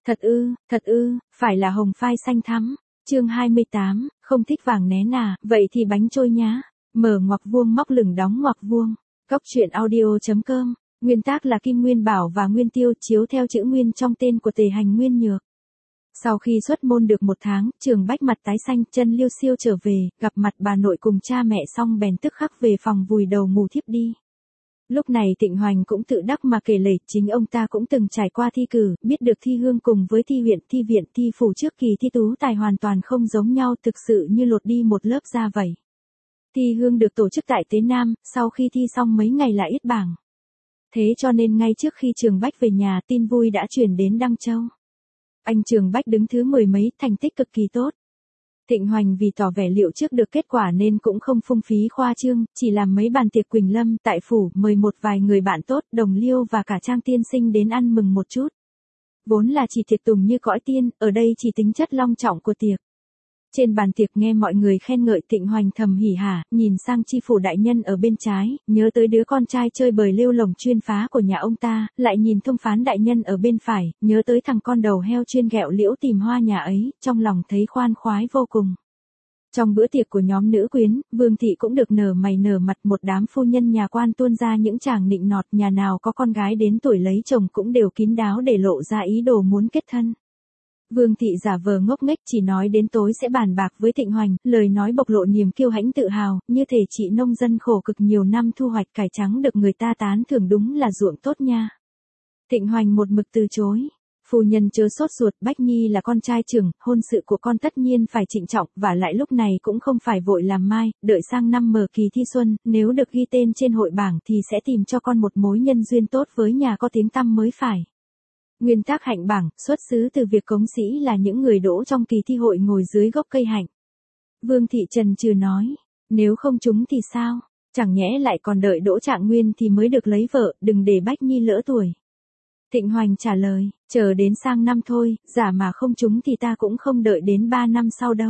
Thật ư, phải là hồng phai xanh thắm. Chương 28, không thích vàng nén à, vậy thì bánh trôi nhá. Mở ngoặc vuông móc lửng đóng ngoặc vuông. Góc truyện audio.com. Nguyên tác là Kim Nguyên Bảo và Nguyên Tiêu, chiếu theo chữ Nguyên trong tên của Tề Hành Nguyên Nhược. Sau khi xuất môn được 1 tháng, Trường Bách mặt tái xanh, chân liêu xiêu trở về, gặp mặt bà nội cùng cha mẹ xong bèn tức khắc về phòng vùi đầu ngủ thiếp đi. Lúc này Thịnh Hoành cũng tự đắc mà kể lể, chính ông ta cũng từng trải qua thi cử, biết được thi hương cùng với thi huyện, thi viện, thi phủ trước kỳ thi tú tài hoàn toàn không giống nhau, thực sự như lột đi một lớp da vậy. Thi hương được tổ chức tại Tế Nam, sau khi thi xong mấy ngày lại yết bảng. Thế cho nên ngay trước khi Trường Bách về nhà, tin vui đã chuyển đến Đăng Châu. Anh Trường Bách đứng thứ 10 mấy, thành tích cực kỳ tốt. Thịnh Hoành vì tỏ vẻ liệu trước được kết quả nên cũng không phung phí khoa trương, chỉ làm mấy bàn tiệc Quỳnh Lâm tại phủ, mời một vài người bạn tốt, đồng liêu và cả Trang tiên sinh đến ăn mừng một chút. Vốn là chỉ tiệc tùng như cõi tiên, ở đây chỉ tính chất long trọng của tiệc. Trên bàn tiệc nghe mọi người khen ngợi, Thịnh Hoành thầm hỉ hả, nhìn sang tri phủ đại nhân ở bên trái, nhớ tới đứa con trai chơi bời lêu lổng chuyên phá của nhà ông ta, lại nhìn thông phán đại nhân ở bên phải, nhớ tới thằng con đầu heo chuyên ghẹo liễu tìm hoa nhà ấy, trong lòng thấy khoan khoái vô cùng. Trong bữa tiệc của nhóm nữ quyến, Vương thị cũng được nở mày nở mặt, một đám phu nhân nhà quan tuôn ra những chàng nịnh nọt, nhà nào có con gái đến tuổi lấy chồng cũng đều kín đáo để lộ ra ý đồ muốn kết thân. Vương thị giả vờ ngốc nghếch, chỉ nói đến tối sẽ bàn bạc với Thịnh Hoành, lời nói bộc lộ niềm kiêu hãnh tự hào, như thể chị nông dân khổ cực nhiều năm thu hoạch cải trắng được người ta tán thưởng, đúng là ruộng tốt nha. Thịnh Hoành một mực từ chối. Phu nhân chớ sốt ruột, Bách Nhi là con trai trưởng, hôn sự của con tất nhiên phải trịnh trọng, và lại lúc này cũng không phải vội làm mai, đợi sang năm mở kỳ thi xuân, nếu được ghi tên trên hội bảng thì sẽ tìm cho con một mối nhân duyên tốt với nhà có tiếng tăm mới phải. Nguyên tắc hạnh bảng, xuất xứ từ việc cống sĩ là những người đỗ trong kỳ thi hội ngồi dưới gốc cây hạnh. Vương thị trần trừ nói, nếu không trúng thì sao, chẳng nhẽ lại còn đợi đỗ trạng nguyên thì mới được lấy vợ, đừng để Bách Nhi lỡ tuổi. Thịnh Hoành trả lời, chờ đến sang năm thôi, giả mà không trúng thì ta cũng không đợi đến 3 năm sau đâu.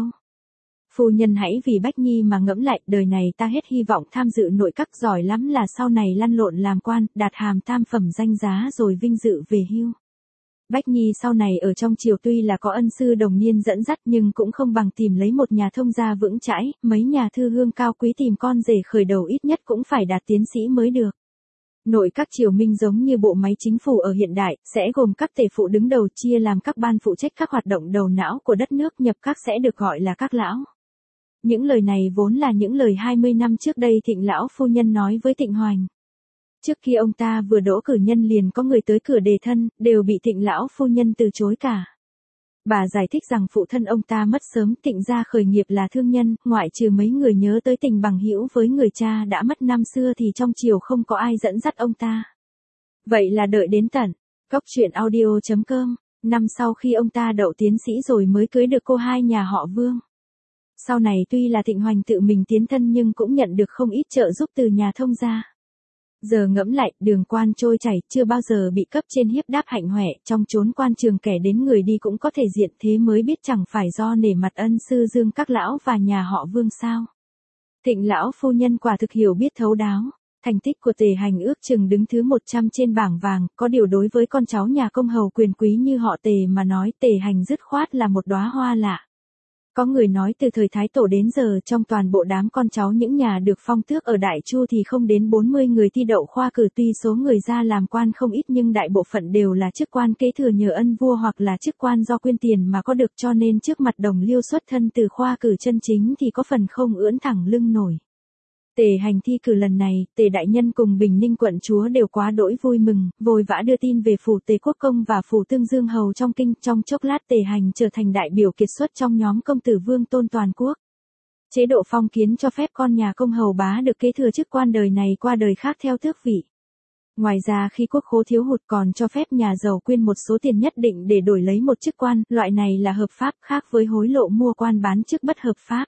Phu nhân hãy vì Bách Nhi mà ngẫm lại, đời này ta hết hy vọng tham dự nội các, giỏi lắm là sau này lăn lộn làm quan, đạt hàm tam phẩm danh giá rồi vinh dự về hưu. Bách Nhi sau này ở trong triều tuy là có ân sư đồng niên dẫn dắt nhưng cũng không bằng tìm lấy một nhà thông gia vững chãi, mấy nhà thư hương cao quý tìm con rể khởi đầu ít nhất cũng phải đạt tiến sĩ mới được. Nội các triều Minh giống như bộ máy chính phủ ở hiện đại, sẽ gồm các tể phụ đứng đầu, chia làm các ban phụ trách các hoạt động đầu não của đất nước, nhập các sẽ được gọi là các lão. Những lời này vốn là những lời 20 năm trước đây Thịnh lão phu nhân nói với Thịnh Hoành. Trước khi ông ta vừa đỗ cử nhân liền có người tới cửa đề thân, đều bị Thịnh lão phu nhân từ chối cả. Bà giải thích rằng phụ thân ông ta mất sớm, Thịnh gia khởi nghiệp là thương nhân, ngoại trừ mấy người nhớ tới tình bằng hữu với người cha đã mất năm xưa thì trong triều không có ai dẫn dắt ông ta. Vậy là đợi đến tận góc truyện audio.com, năm sau khi ông ta đậu tiến sĩ rồi mới cưới được cô hai nhà họ Vương. Sau này tuy là Thịnh Hoành tự mình tiến thân nhưng cũng nhận được không ít trợ giúp từ nhà thông gia. Giờ ngẫm lại, đường quan trôi chảy, chưa bao giờ bị cấp trên hiếp đáp hạnh hoẹ, trong chốn quan trường kẻ đến người đi cũng có thể diện, thế mới biết chẳng phải do nể mặt ân sư Dương các lão và nhà họ Vương sao. Thịnh lão phu nhân quả thực hiểu biết thấu đáo. Thành tích của Tề Hành ước chừng đứng thứ 100 trên bảng vàng, có điều đối với con cháu nhà công hầu quyền quý như họ Tề mà nói, Tề Hành dứt khoát là một đóa hoa lạ. Có người nói từ thời Thái Tổ đến giờ trong toàn bộ đám con cháu những nhà được phong tước ở Đại Chu thì không đến 40 người thi đậu khoa cử, tuy số người ra làm quan không ít nhưng đại bộ phận đều là chức quan kế thừa nhờ ân vua hoặc là chức quan do quyên tiền mà có được, cho nên trước mặt đồng liêu xuất thân từ khoa cử chân chính thì có phần không ưỡn thẳng lưng nổi. Tề Hành thi cử lần này, Tề đại nhân cùng Bình Ninh quận chúa đều quá đỗi vui mừng, vội vã đưa tin về phủ Tề Quốc công và phủ Tương Dương hầu trong kinh, trong chốc lát Tề Hành trở thành đại biểu kiệt xuất trong nhóm công tử vương tôn toàn quốc. Chế độ phong kiến cho phép con nhà công hầu bá được kế thừa chức quan đời này qua đời khác theo tước vị. Ngoài ra khi quốc khố thiếu hụt còn cho phép nhà giàu quyên một số tiền nhất định để đổi lấy một chức quan, loại này là hợp pháp, khác với hối lộ mua quan bán chức bất hợp pháp.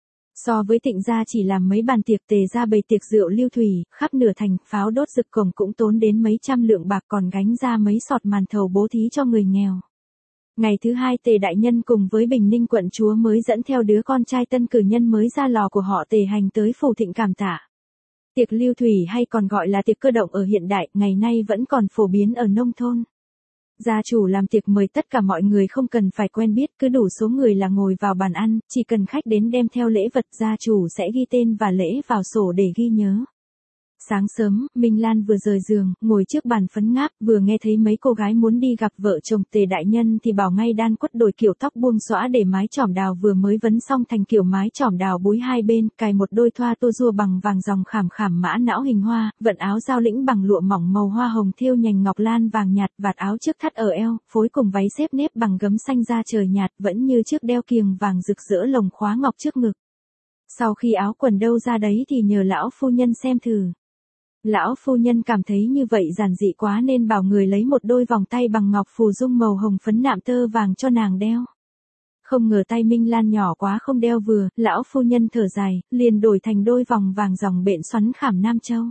So với Thịnh gia chỉ làm mấy bàn tiệc, Tề gia bày tiệc rượu lưu thủy, khắp nửa thành, pháo đốt rực cổng cũng tốn đến mấy trăm lượng bạc, còn gánh ra mấy sọt màn thầu bố thí cho người nghèo. Ngày thứ hai Tề đại nhân cùng với Bình Ninh quận chúa mới dẫn theo đứa con trai tân cử nhân mới ra lò của họ Tề Hành tới phủ Thịnh cảm tạ. Tiệc lưu thủy hay còn gọi là tiệc cơ động ở hiện đại, ngày nay vẫn còn phổ biến ở nông thôn. Gia chủ làm tiệc mời tất cả mọi người không cần phải quen biết, cứ đủ số người là ngồi vào bàn ăn, chỉ cần khách đến đem theo lễ vật gia chủ sẽ ghi tên và lễ vào sổ để ghi nhớ. Sáng sớm, Minh Lan vừa rời giường, ngồi trước bàn phấn ngáp, vừa nghe thấy mấy cô gái muốn đi gặp vợ chồng Tề đại nhân thì bảo ngay đan quất đổi kiểu tóc buông xõa để mái chỏm đào vừa mới vấn xong thành kiểu mái chỏm đào búi hai bên, cài một đôi thoa tô rua bằng vàng dòng khảm khảm mã não hình hoa, vận áo giao lĩnh bằng lụa mỏng màu hoa hồng thêu nhành ngọc lan vàng nhạt, vạt áo trước thắt ở eo, phối cùng váy xếp nếp bằng gấm xanh da trời nhạt, vẫn như chiếc đeo kiềng vàng rực rỡ lồng khóa ngọc trước ngực. Sau khi áo quần đâu ra đấy thì nhờ lão phu nhân xem thử. Lão phu nhân cảm thấy như vậy giản dị quá nên bảo người lấy một đôi vòng tay bằng ngọc phù dung màu hồng phấn nạm tơ vàng cho nàng đeo. Không ngờ tay Minh Lan nhỏ quá không đeo vừa, lão phu nhân thở dài, liền đổi thành đôi vòng vàng dòng bện xoắn khảm Nam Châu.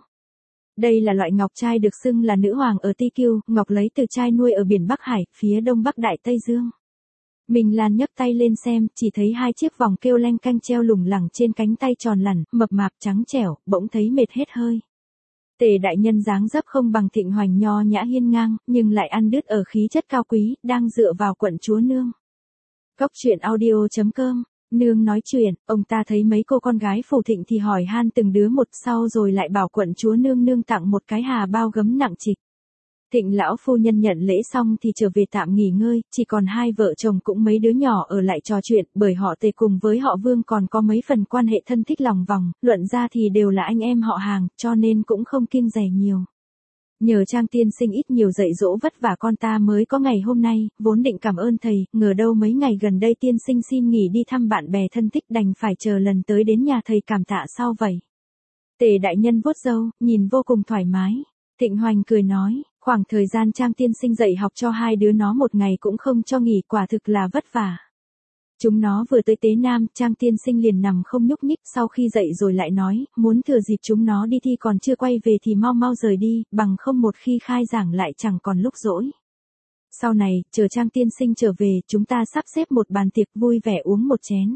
Đây là loại ngọc trai được xưng là nữ hoàng ở Ti Kiêu, ngọc lấy từ trai nuôi ở biển Bắc Hải, phía đông bắc Đại Tây Dương. Minh Lan nhấc tay lên xem, chỉ thấy hai chiếc vòng kêu leng canh treo lủng lẳng trên cánh tay tròn lẳn, mập mạp trắng trẻo, bỗng thấy mệt hết hơi. Tề đại nhân dáng dấp không bằng Thịnh Hoành nho nhã hiên ngang, nhưng lại ăn đứt ở khí chất cao quý, đang dựa vào quận chúa nương. Cóc truyện audio.com, nương nói chuyện, ông ta thấy mấy cô con gái phủ Thịnh thì hỏi han từng đứa một, sau rồi lại bảo quận chúa nương tặng một cái hà bao gấm nặng trịch. Thịnh lão phu nhân nhận lễ xong thì trở về tạm nghỉ ngơi, chỉ còn hai vợ chồng cũng mấy đứa nhỏ ở lại trò chuyện, bởi họ Tề cùng với họ Vương còn có mấy phần quan hệ thân thích lòng vòng, luận ra thì đều là anh em họ hàng, cho nên cũng không kiêng dè nhiều. Nhờ Trang tiên sinh ít nhiều dạy dỗ vất vả con ta mới có ngày hôm nay, vốn định cảm ơn thầy, ngờ đâu mấy ngày gần đây tiên sinh xin nghỉ đi thăm bạn bè thân thích, đành phải chờ lần tới đến nhà thầy cảm tạ sau vậy. Tề đại nhân vuốt râu, nhìn vô cùng thoải mái. Thịnh Hoành cười nói, khoảng thời gian Trang tiên sinh dạy học cho hai đứa nó một ngày cũng không cho nghỉ, quả thực là vất vả. Chúng nó vừa tới Tế Nam, Trang tiên sinh liền nằm không nhúc nhích, sau khi dậy rồi lại nói, muốn thừa dịp chúng nó đi thi còn chưa quay về thì mau mau rời đi, bằng không một khi khai giảng lại chẳng còn lúc rỗi. Sau này, chờ Trang tiên sinh trở về, chúng ta sắp xếp một bàn tiệc vui vẻ uống một chén.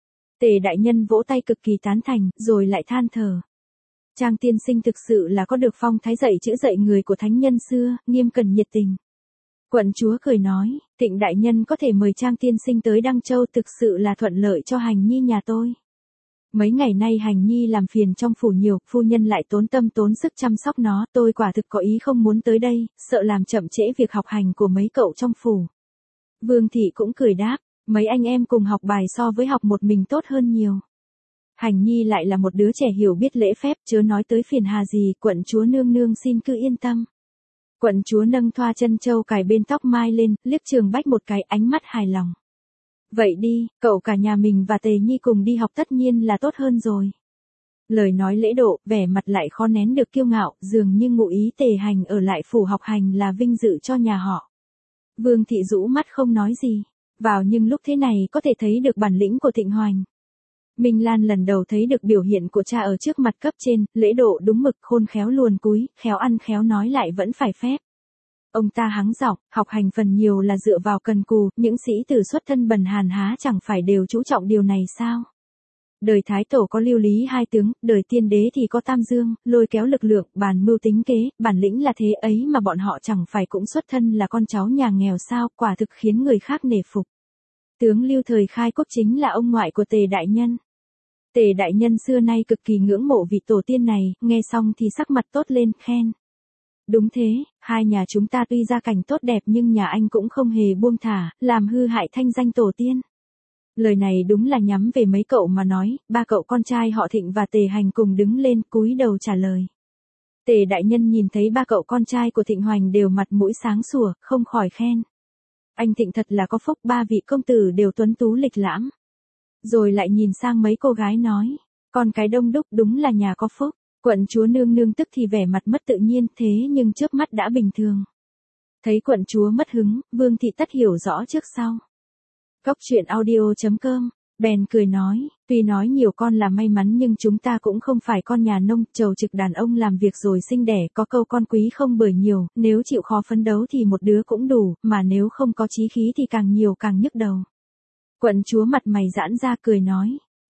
Tề đại nhân vỗ tay cực kỳ tán thành, rồi lại than thở. Trang tiên sinh thực sự là có được phong thái dạy chữ dạy người của thánh nhân xưa, nghiêm cẩn nhiệt tình. Quận chúa cười nói, Thịnh đại nhân có thể mời Trang tiên sinh tới Đăng Châu thực sự là thuận lợi cho Hành Nhi nhà tôi. Mấy ngày nay Hành Nhi làm phiền trong phủ nhiều, phu nhân lại tốn tâm tốn sức chăm sóc nó, tôi quả thực có ý không muốn tới đây, sợ làm chậm trễ việc học hành của mấy cậu trong phủ. Vương thị cũng cười đáp, mấy anh em cùng học bài so với học một mình tốt hơn nhiều. Hành Nhi lại là một đứa trẻ hiểu biết lễ phép, chớ nói tới phiền hà gì, quận chúa nương xin cứ yên tâm. Quận chúa nâng thoa chân châu cài bên tóc mai lên, liếc Trường Bách một cái, ánh mắt hài lòng. Vậy đi, cậu cả nhà mình và Tề Nhi cùng đi học tất nhiên là tốt hơn rồi. Lời nói lễ độ, vẻ mặt lại khó nén được kiêu ngạo, dường như ngụ ý Tề Hành ở lại phủ học hành là vinh dự cho nhà họ. Vương thị rũ mắt không nói gì, vào nhưng lúc thế này có thể thấy được bản lĩnh của Thịnh Hoành. Minh Lan lần đầu thấy được biểu hiện của cha ở trước mặt cấp trên, lễ độ đúng mực, khôn khéo luồn cúi, khéo ăn khéo nói lại vẫn phải phép. Ông ta hắng giọng, học hành phần nhiều là dựa vào cần cù, những sĩ tử xuất thân bần hàn há chẳng phải đều chú trọng điều này sao? Đời Thái Tổ có Lưu Lý hai tướng, đời Tiên Đế thì có Tam Dương, lôi kéo lực lượng, bàn mưu tính kế, bản lĩnh là thế ấy mà bọn họ chẳng phải cũng xuất thân là con cháu nhà nghèo sao, quả thực khiến người khác nể phục. Tướng Lưu thời khai quốc chính là ông ngoại của Tề đại nhân. Tề đại nhân xưa nay cực kỳ ngưỡng mộ vị tổ tiên này, nghe xong thì sắc mặt tốt lên, khen. Đúng thế, hai nhà chúng ta tuy gia cảnh tốt đẹp nhưng nhà anh cũng không hề buông thả, làm hư hại thanh danh tổ tiên. Lời này đúng là nhắm về mấy cậu mà nói, ba cậu con trai họ Thịnh và Tề Hành cùng đứng lên cúi đầu trả lời. Tề đại nhân nhìn thấy ba cậu con trai của Thịnh Hoành đều mặt mũi sáng sủa, không khỏi khen. Anh Thịnh thật là có phúc, ba vị công tử đều tuấn tú lịch lãm. Rồi lại nhìn sang mấy cô gái nói, con cái đông đúc đúng là nhà có phúc. Quận chúa nương tức thì vẻ mặt mất tự nhiên, thế nhưng trước mắt đã bình thường. Thấy quận chúa mất hứng, Vương thị tất hiểu rõ trước sau. Cóc truyện audio.com, bèn cười nói, tuy nói nhiều con là may mắn nhưng chúng ta cũng không phải con nhà nông, trầu trực đàn ông làm việc rồi sinh đẻ, có câu con quý không bởi nhiều, nếu chịu khó phấn đấu thì một đứa cũng đủ, mà nếu không có chí khí thì càng nhiều càng nhức đầu. Quận chúa mặt mày giãn ra cười nói,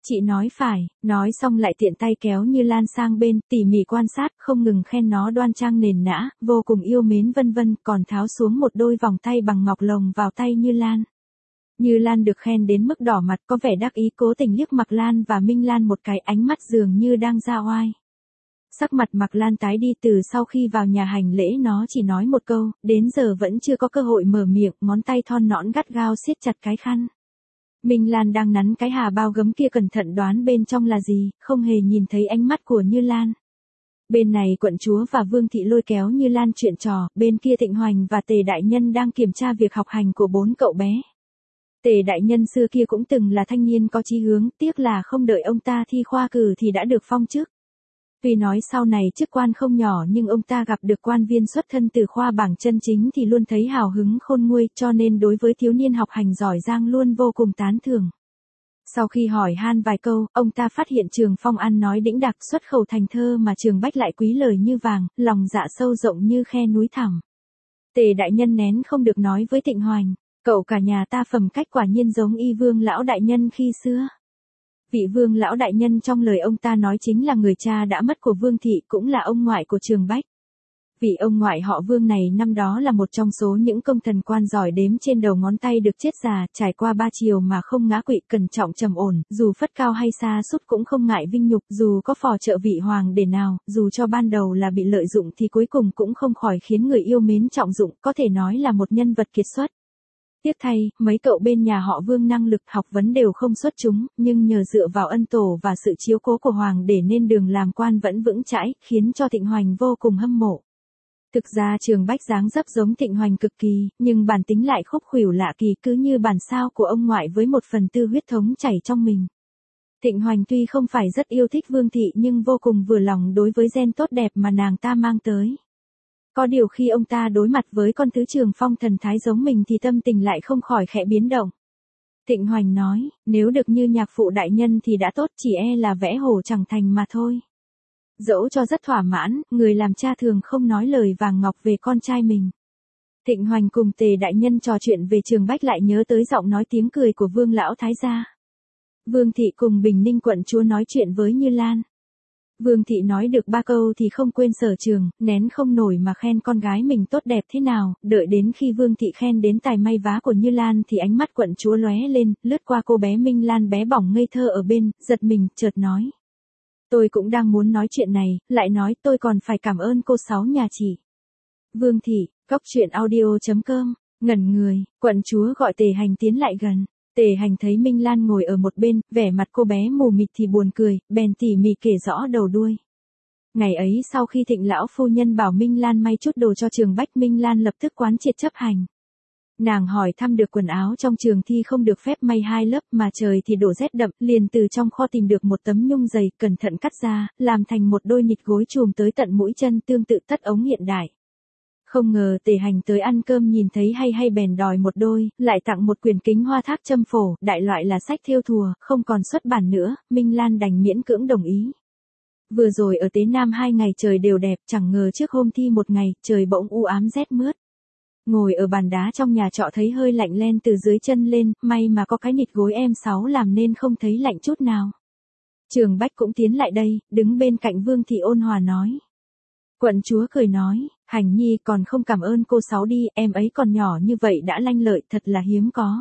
Chị nói phải, nói xong lại tiện tay kéo Như Lan sang bên, tỉ mỉ quan sát, không ngừng khen nó đoan trang nền nã, vô cùng yêu mến vân vân, còn tháo xuống một đôi vòng tay bằng ngọc lồng vào tay Như Lan. Như Lan được khen đến mức đỏ mặt, có vẻ đắc ý, cố tình liếc Mạc Lan và Minh Lan một cái, ánh mắt dường như đang ra oai. Sắc mặt Mạc Lan tái đi, từ sau khi vào nhà hành lễ nó chỉ nói một câu, đến giờ vẫn chưa có cơ hội mở miệng, ngón tay thon nõn gắt gao siết chặt cái khăn. Minh Lan đang nắn cái hà bao gấm kia cẩn thận đoán bên trong là gì, không hề nhìn thấy ánh mắt của Như Lan. Bên này quận chúa và Vương Thị lôi kéo Như Lan chuyện trò, bên kia Thịnh Hoành và Tề Đại Nhân đang kiểm tra việc học hành của 4 cậu bé. Tề Đại Nhân xưa kia cũng từng là thanh niên có chí hướng, tiếc là không đợi ông ta thi khoa cử thì đã được phong chức. Tuy nói sau này chức quan không nhỏ nhưng ông ta gặp được quan viên xuất thân từ khoa bảng chân chính thì luôn thấy hào hứng khôn nguôi, cho nên đối với thiếu niên học hành giỏi giang luôn vô cùng tán thưởng. Sau khi hỏi han vài câu, ông ta phát hiện Trường Phong ăn nói đĩnh đạc, xuất khẩu thành thơ mà Trường Bách lại quý lời như vàng, lòng dạ sâu rộng như khe núi thẳm. Tề Đại Nhân nén không được nói với Thịnh Hoành, cậu cả nhà ta phẩm cách quả nhiên giống y Vương lão đại nhân khi xưa. Vị Vương lão đại nhân trong lời ông ta nói chính là người cha đã mất của Vương Thị, cũng là ông ngoại của Trường Bách. Vị ông ngoại họ Vương này năm đó là một trong số những công thần quan giỏi đếm trên đầu ngón tay được chết già, trải qua 3 triều mà không ngã quỵ, cẩn trọng trầm ổn, dù phất cao hay xa sút cũng không ngại vinh nhục, dù có phò trợ vị hoàng để nào, dù cho ban đầu là bị lợi dụng thì cuối cùng cũng không khỏi khiến người yêu mến trọng dụng, có thể nói là một nhân vật kiệt xuất. Tiếc thay, mấy cậu bên nhà họ Vương năng lực học vấn đều không xuất chúng, nhưng nhờ dựa vào ân tổ và sự chiếu cố của hoàng để nên đường làm quan vẫn vững chãi, khiến cho Thịnh Hoành vô cùng hâm mộ. Thực ra Trường Bách dáng dấp giống Thịnh Hoành cực kỳ, nhưng bản tính lại khúc khuỷu lạ kỳ, cứ như bản sao của ông ngoại với một phần tư huyết thống chảy trong mình. Thịnh Hoành tuy không phải rất yêu thích Vương Thị nhưng vô cùng vừa lòng đối với gen tốt đẹp mà nàng ta mang tới. Có điều khi ông ta đối mặt với con thứ Trường Phong thần thái giống mình thì tâm tình lại không khỏi khẽ biến động. Thịnh Hoành nói, nếu được như nhạc phụ đại nhân thì đã tốt, chỉ e là vẽ hổ chẳng thành mà thôi. Dẫu cho rất thỏa mãn, người làm cha thường không nói lời vàng ngọc về con trai mình. Thịnh Hoành cùng Tề Đại Nhân trò chuyện về Trường Bách lại nhớ tới giọng nói tiếng cười của Vương lão thái gia. Vương Thị cùng Bình Ninh quận chúa nói chuyện với Như Lan. Vương Thị nói được 3 câu thì không quên Sở Trường, nén không nổi mà khen con gái mình tốt đẹp thế nào, đợi đến khi Vương Thị khen đến tài may vá của Như Lan thì ánh mắt quận chúa lóe lên, lướt qua cô bé Minh Lan bé bỏng ngây thơ ở bên, giật mình, chợt nói. Tôi cũng đang muốn nói chuyện này, lại nói tôi còn phải cảm ơn cô Sáu nhà chị. Vương Thị, coctruyện.audio.com, ngẩn người, quận chúa gọi Tề Hành tiến lại gần. Tề Hành thấy Minh Lan ngồi ở một bên, vẻ mặt cô bé mù mịt thì buồn cười, bèn tỉ mỉ kể rõ đầu đuôi. Ngày ấy sau khi Thịnh lão phu nhân bảo Minh Lan may chút đồ cho Trường Bách, Minh Lan lập tức quán triệt chấp hành. Nàng hỏi thăm được quần áo trong trường thi không được phép may 2 lớp mà trời thì đổ rét đậm, liền từ trong kho tìm được một tấm nhung dày, cẩn thận cắt ra, làm thành một đôi nịt gối chùm tới tận mũi chân, tương tự tất ống hiện đại. Không ngờ Tề Hành tới ăn cơm nhìn thấy hay bèn đòi một đôi, lại tặng một quyển kính hoa thác châm phổ, đại loại là sách thêu thùa, không còn xuất bản nữa, Minh Lan đành miễn cưỡng đồng ý. Vừa rồi ở Tế Nam 2 ngày trời đều đẹp, chẳng ngờ trước hôm thi 1 ngày, trời bỗng u ám rét mướt. Ngồi ở bàn đá trong nhà trọ thấy hơi lạnh len từ dưới chân lên, may mà có cái nịt gối M6 làm nên không thấy lạnh chút nào. Trường Bách cũng tiến lại đây, đứng bên cạnh Vương Thị ôn hòa nói. Quận chúa cười nói, Hành nhi còn không cảm ơn cô Sáu đi, em ấy còn nhỏ như vậy đã lanh lợi, thật là hiếm có.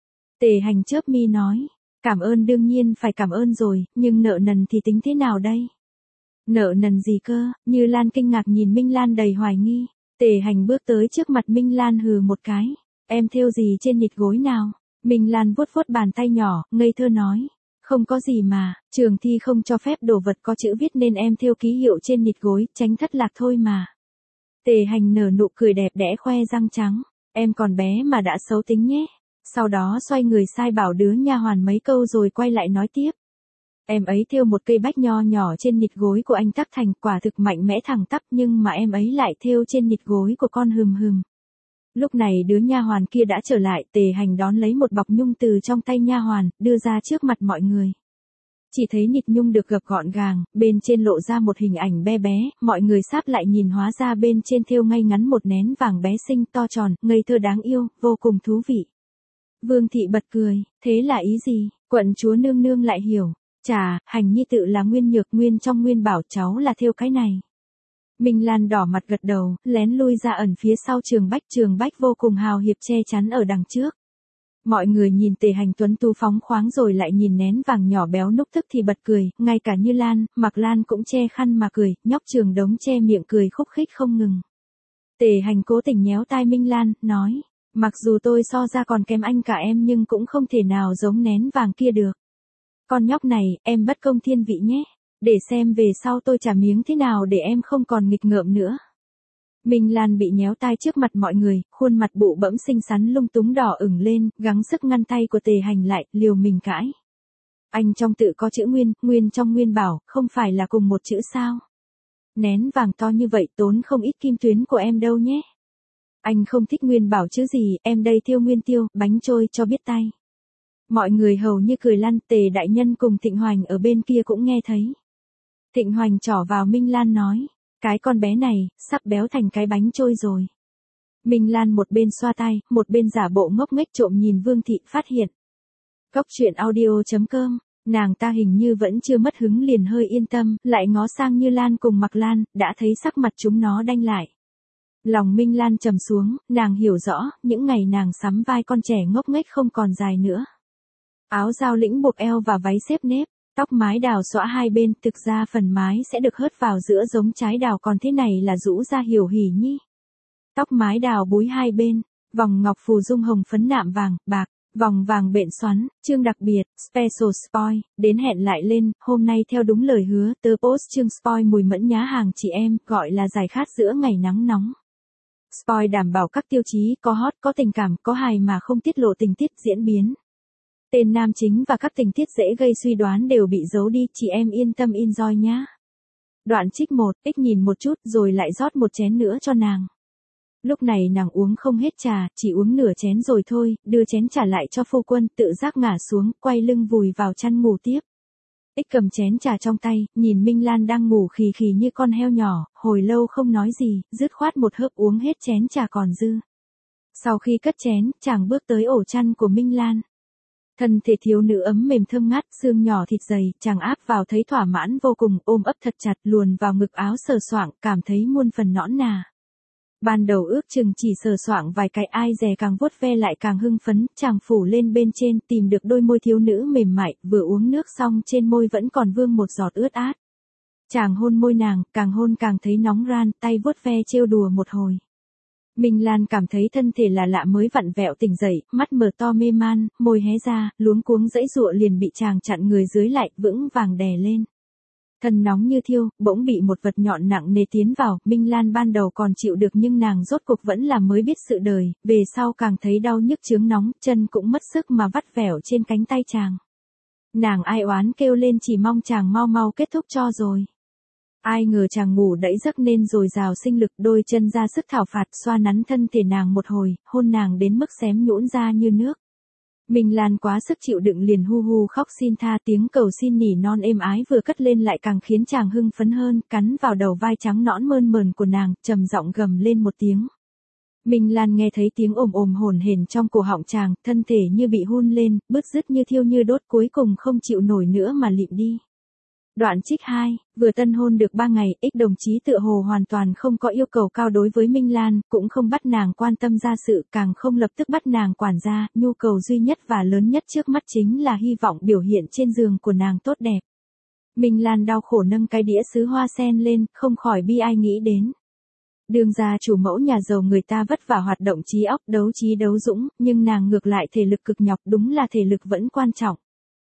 Tề Hành chớp mi nói, cảm ơn đương nhiên phải cảm ơn rồi, nhưng nợ nần thì tính thế nào đây? Nợ nần gì cơ? Như Lan kinh ngạc nhìn Minh Lan đầy hoài nghi. Tề Hành bước tới trước mặt Minh Lan hừ một cái. Em thêu gì trên nịt gối nào? Minh Lan vuốt vuốt bàn tay nhỏ, ngây thơ nói. Không có gì mà, trường thi không cho phép đồ vật có chữ viết nên em thêu ký hiệu trên nịt gối, tránh thất lạc thôi mà. Tề Hành nở nụ cười đẹp đẽ khoe răng trắng. Em còn bé mà đã xấu tính nhé. Sau đó xoay người sai bảo đứa nha hoàn mấy câu rồi quay lại nói tiếp. Em ấy thêu một cây bách nho nhỏ trên nịt gối của anh Tắc Thành, quả thực mạnh mẽ thẳng tắp, nhưng mà em ấy lại thêu trên nịt gối của con Hừm Hừm. Lúc này đứa nha hoàn kia đã trở lại, Tề Hành đón lấy một bọc nhung từ trong tay nha hoàn, đưa ra trước mặt mọi người. Chỉ thấy nịt nhung được gập gọn gàng, bên trên lộ ra một hình ảnh bé bé, mọi người sáp lại nhìn hóa ra bên trên thêu ngay ngắn một nén vàng bé xinh to tròn, ngây thơ đáng yêu, vô cùng thú vị. Vương Thị bật cười, thế là ý gì? Quận chúa nương nương lại hiểu. Chà, Hành nhi tự là Nguyên Nhược, Nguyên trong Nguyên bảo cháu là thêu cái này. Minh Lan đỏ mặt gật đầu, lén lui ra ẩn phía sau Trường Bách vô cùng hào hiệp che chắn ở đằng trước. Mọi người nhìn Tề Hành tuấn tú phóng khoáng rồi lại nhìn nén vàng nhỏ béo núc tức thì bật cười, ngay cả Như Lan, Mạc Lan cũng che khăn mà cười, nhóc Trường Đống che miệng cười khúc khích không ngừng. Tề Hành cố tình nhéo tai Minh Lan, nói, mặc dù tôi so ra còn kém anh cả em nhưng cũng không thể nào giống nén vàng kia được. Con nhóc này, em bất công thiên vị nhé, để xem về sau tôi trả miếng thế nào để em không còn nghịch ngợm nữa. Minh Lan bị nhéo tai trước mặt mọi người, khuôn mặt bụ bẫm xinh xắn lung túng đỏ ửng lên, gắng sức ngăn tay của Tề Hành lại, liều mình cãi. Anh trong tự có chữ Nguyên, Nguyên trong Nguyên bảo, không phải là cùng một chữ sao? Nén vàng to như vậy tốn không ít kim tuyến của em đâu nhé. Anh không thích Nguyên bảo chữ gì, em đây thêu Nguyên tiêu, bánh trôi cho biết tay. Mọi người hầu như cười lăn, Tề đại nhân cùng Thịnh Hoành ở bên kia cũng nghe thấy. Thịnh Hoành trỏ vào Minh Lan nói, cái con bé này, sắp béo thành cái bánh trôi rồi. Minh Lan một bên xoa tay, một bên giả bộ ngốc nghếch trộm nhìn Vương Thị phát hiện. Cốc truyện audio.com, nàng ta hình như vẫn chưa mất hứng liền hơi yên tâm, lại ngó sang Như Lan cùng Mạc Lan, đã thấy sắc mặt chúng nó đanh lại. Lòng Minh Lan trầm xuống, nàng hiểu rõ, những ngày nàng sắm vai con trẻ ngốc nghếch không còn dài nữa. Áo giao lĩnh buộc eo và váy xếp nếp, tóc mái đào xõa hai bên, thực ra phần mái sẽ được hớt vào giữa giống trái đào còn thế này là rũ ra hiểu hỉ nhi. Tóc mái đào búi hai bên, vòng ngọc phù dung hồng phấn nạm vàng, bạc, vòng vàng bện xoắn, chương đặc biệt, special spoil, đến hẹn lại lên, hôm nay theo đúng lời hứa, tớ post chương spoil mùi mẫn nhá hàng chị em, gọi là giải khát giữa ngày nắng nóng. Spoil đảm bảo các tiêu chí, có hot, có tình cảm, có hài mà không tiết lộ tình tiết diễn biến. Tên nam chính và các tình tiết dễ gây suy đoán đều bị giấu đi, chị em yên tâm enjoy nhá. Đoạn trích 1, X nhìn một chút rồi lại rót một chén nữa cho nàng. Lúc này nàng uống không hết trà, chỉ uống nửa chén rồi thôi, đưa chén trà lại cho phu quân, tự giác ngả xuống, quay lưng vùi vào chăn ngủ tiếp. X cầm chén trà trong tay, nhìn Minh Lan đang ngủ khì khì như con heo nhỏ, hồi lâu không nói gì, dứt khoát một hớp uống hết chén trà còn dư. Sau khi cất chén, chàng bước tới ổ chăn của Minh Lan. Thân thể thiếu nữ ấm mềm thơm ngát, xương nhỏ thịt dày, chàng áp vào thấy thỏa mãn vô cùng, ôm ấp thật chặt, luồn vào ngực áo sờ soạng, cảm thấy muôn phần nõn nà. Ban đầu ước chừng chỉ sờ soạng vài cái, ai dè càng vuốt ve lại càng hưng phấn, chàng phủ lên bên trên, tìm được đôi môi thiếu nữ mềm mại, vừa uống nước xong trên môi vẫn còn vương một giọt ướt át. Chàng hôn môi nàng, càng hôn càng thấy nóng ran, tay vuốt ve trêu đùa một hồi. Minh Lan cảm thấy thân thể là lạ mới vặn vẹo tỉnh dậy, mắt mở to mê man, môi hé ra, luống cuống dãy dụa liền bị chàng chặn người dưới lại, vững vàng đè lên. Thân nóng như thiêu, bỗng bị một vật nhọn nặng nề tiến vào, Minh Lan ban đầu còn chịu được nhưng nàng rốt cuộc vẫn là mới biết sự đời, về sau càng thấy đau nhức chướng nóng, chân cũng mất sức mà vắt vẻo trên cánh tay chàng. Nàng ai oán kêu lên chỉ mong chàng mau mau kết thúc cho rồi. Ai ngờ chàng ngủ đẫy giấc nên dồi dào sinh lực, đôi chân ra sức thảo phạt, xoa nắn thân thể nàng một hồi, hôn nàng đến mức xém nhũn ra như nước. Minh Lan quá sức chịu đựng liền hu hu khóc xin tha, tiếng cầu xin nỉ non êm ái vừa cất lên lại càng khiến chàng hưng phấn hơn, cắn vào đầu vai trắng nõn mơn mờn của nàng, trầm giọng gầm lên một tiếng. Minh Lan nghe thấy tiếng ồm ồm hổn hển trong cổ họng chàng, thân thể như bị hun lên, bứt rứt như thiêu như đốt, cuối cùng không chịu nổi nữa mà lịm đi. Đoạn trích 2, vừa tân hôn được 3 ngày, X đồng chí tựa hồ hoàn toàn không có yêu cầu cao đối với Minh Lan, cũng không bắt nàng quan tâm gia sự, càng không lập tức bắt nàng quản gia, nhu cầu duy nhất và lớn nhất trước mắt chính là hy vọng biểu hiện trên giường của nàng tốt đẹp. Minh Lan đau khổ nâng cái đĩa sứ hoa sen lên, không khỏi bi ai nghĩ đến. Đường gia chủ mẫu nhà giàu người ta vất vả hoạt động trí óc, đấu trí đấu dũng, nhưng nàng ngược lại thể lực cực nhọc, đúng là thể lực vẫn quan trọng.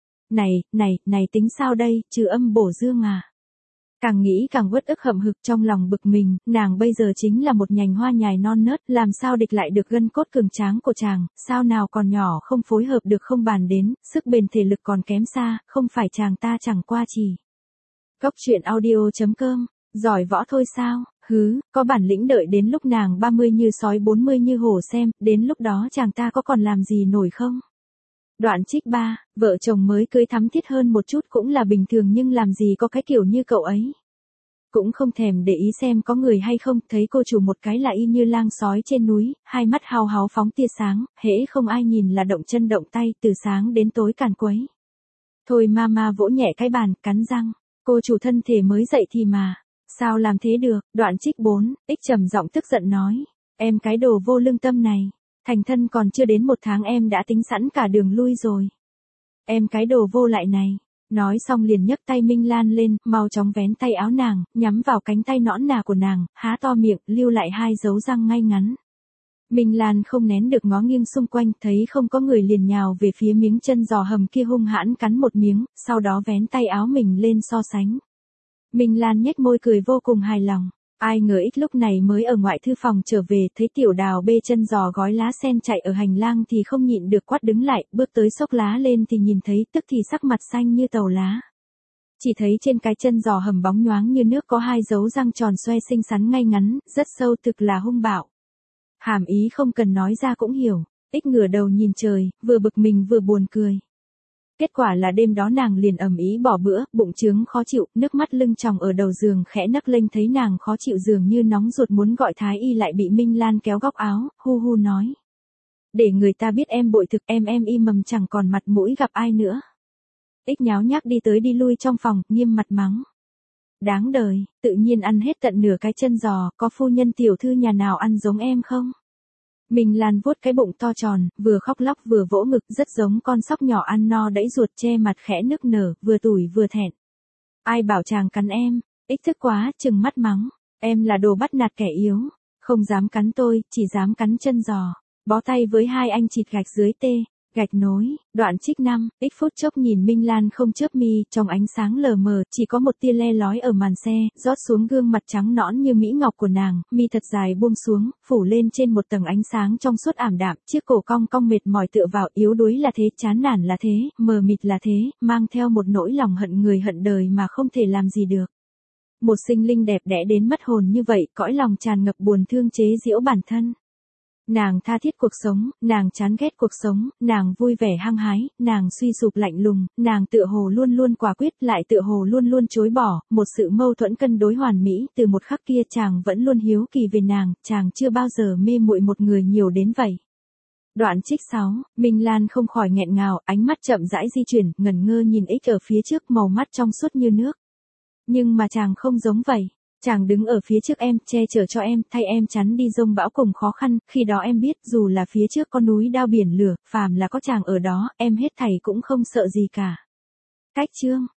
Này tính sao đây, trừ âm bổ dương à? Càng nghĩ càng uất ức hậm hực trong lòng bực mình, nàng bây giờ chính là một nhành hoa nhài non nớt, làm sao địch lại được gân cốt cường tráng của chàng, sao nào còn nhỏ không phối hợp được không bàn đến, sức bền thể lực còn kém xa, không phải chàng ta chẳng qua chỉ. Cốc truyện audio.com, giỏi võ thôi sao, có bản lĩnh đợi đến lúc nàng 30 như sói 40 như hổ xem, đến lúc đó chàng ta có còn làm gì nổi không? Đoạn trích 3, vợ chồng mới cưới thắm thiết hơn một chút cũng là bình thường nhưng làm gì có cái kiểu như cậu ấy. Cũng không thèm để ý xem có người hay không, thấy cô chủ một cái là y như lang sói trên núi, hai mắt hào háo phóng tia sáng, hễ không ai nhìn là động chân động tay, từ sáng đến tối càn quấy. Thôi mama vỗ nhẹ cái bàn, cắn răng. Cô chủ thân thể mới dậy thì mà. Sao làm thế được? Đoạn trích 4, X trầm giọng tức giận nói. Em cái đồ vô lương tâm này. Thành thân còn chưa đến 1 tháng em đã tính sẵn cả đường lui rồi. Em cái đồ vô lại này. Nói xong liền nhấc tay Minh Lan lên, mau chóng vén tay áo nàng, nhắm vào cánh tay nõn nà của nàng, há to miệng, lưu lại 2 dấu răng ngay ngắn. Minh Lan không nén được ngó nghiêng xung quanh, thấy không có người liền nhào về phía miếng chân giò hầm kia hung hãn cắn một miếng, sau đó vén tay áo mình lên so sánh. Minh Lan nhếch môi cười vô cùng hài lòng. Ai ngờ X lúc này mới ở ngoại thư phòng trở về, thấy Tiểu Đào bê chân giò gói lá sen chạy ở hành lang thì không nhịn được quát đứng lại, bước tới xốc lá lên thì nhìn thấy, tức thì sắc mặt xanh như tàu lá. Chỉ thấy trên cái chân giò hầm bóng nhoáng như nước có 2 dấu răng tròn xoe xinh xắn ngay ngắn, rất sâu, thực là hung bạo. Hàm ý không cần nói ra cũng hiểu. X ngửa đầu nhìn trời, vừa bực mình vừa buồn cười. Kết quả là đêm đó nàng liền ầm ĩ bỏ bữa, bụng trướng khó chịu, nước mắt lưng tròng ở đầu giường khẽ nấc lên, thấy nàng khó chịu dường như nóng ruột muốn gọi thái y lại bị Minh Lan kéo góc áo, hu hu nói. Để người ta biết em bội thực, em im mầm chẳng còn mặt mũi gặp ai nữa. X nháo nhác đi tới đi lui trong phòng, nghiêm mặt mắng. Đáng đời, tự nhiên ăn hết tận nửa cái chân giò, có phu nhân tiểu thư nhà nào ăn giống em không? Minh Lan vuốt cái bụng to tròn, vừa khóc lóc vừa vỗ ngực, rất giống con sóc nhỏ ăn no đẫy ruột, che mặt khẽ nức nở, vừa tủi vừa thẹn. Ai bảo chàng cắn em? X thức quá, trừng mắt mắng. Em là đồ bắt nạt kẻ yếu. Không dám cắn tôi, chỉ dám cắn chân giò. Bó tay với 2 anh chịt gạch dưới tê. Gạch nối. Đoạn trích 5, X phút chốc nhìn Minh Lan không chớp mi, trong ánh sáng lờ mờ, chỉ có một tia le lói ở màn xe, rót xuống gương mặt trắng nõn như mỹ ngọc của nàng, mi thật dài buông xuống, phủ lên trên một tầng ánh sáng trong suốt ảm đạm, chiếc cổ cong cong mệt mỏi tựa vào, yếu đuối là thế, chán nản là thế, mờ mịt là thế, mang theo một nỗi lòng hận người hận đời mà không thể làm gì được. Một sinh linh đẹp đẽ đến mất hồn như vậy, cõi lòng tràn ngập buồn thương chế giễu bản thân. Nàng tha thiết cuộc sống, nàng chán ghét cuộc sống, nàng vui vẻ hăng hái, nàng suy sụp lạnh lùng, nàng tựa hồ luôn luôn quả quyết, lại tựa hồ luôn luôn chối bỏ, một sự mâu thuẫn cân đối hoàn mỹ, từ một khắc kia chàng vẫn luôn hiếu kỳ về nàng, chàng chưa bao giờ mê muội một người nhiều đến vậy. Đoạn trích 6, Minh Lan không khỏi nghẹn ngào, ánh mắt chậm rãi di chuyển, ngẩn ngơ nhìn X ở phía trước, màu mắt trong suốt như nước. Nhưng mà chàng không giống vậy. Chàng đứng ở phía trước em, che chở cho em, thay em chắn đi dông bão cùng khó khăn, khi đó em biết, dù là phía trước có núi đao biển lửa, phàm là có chàng ở đó, em hết thảy cũng không sợ gì cả. Cách chương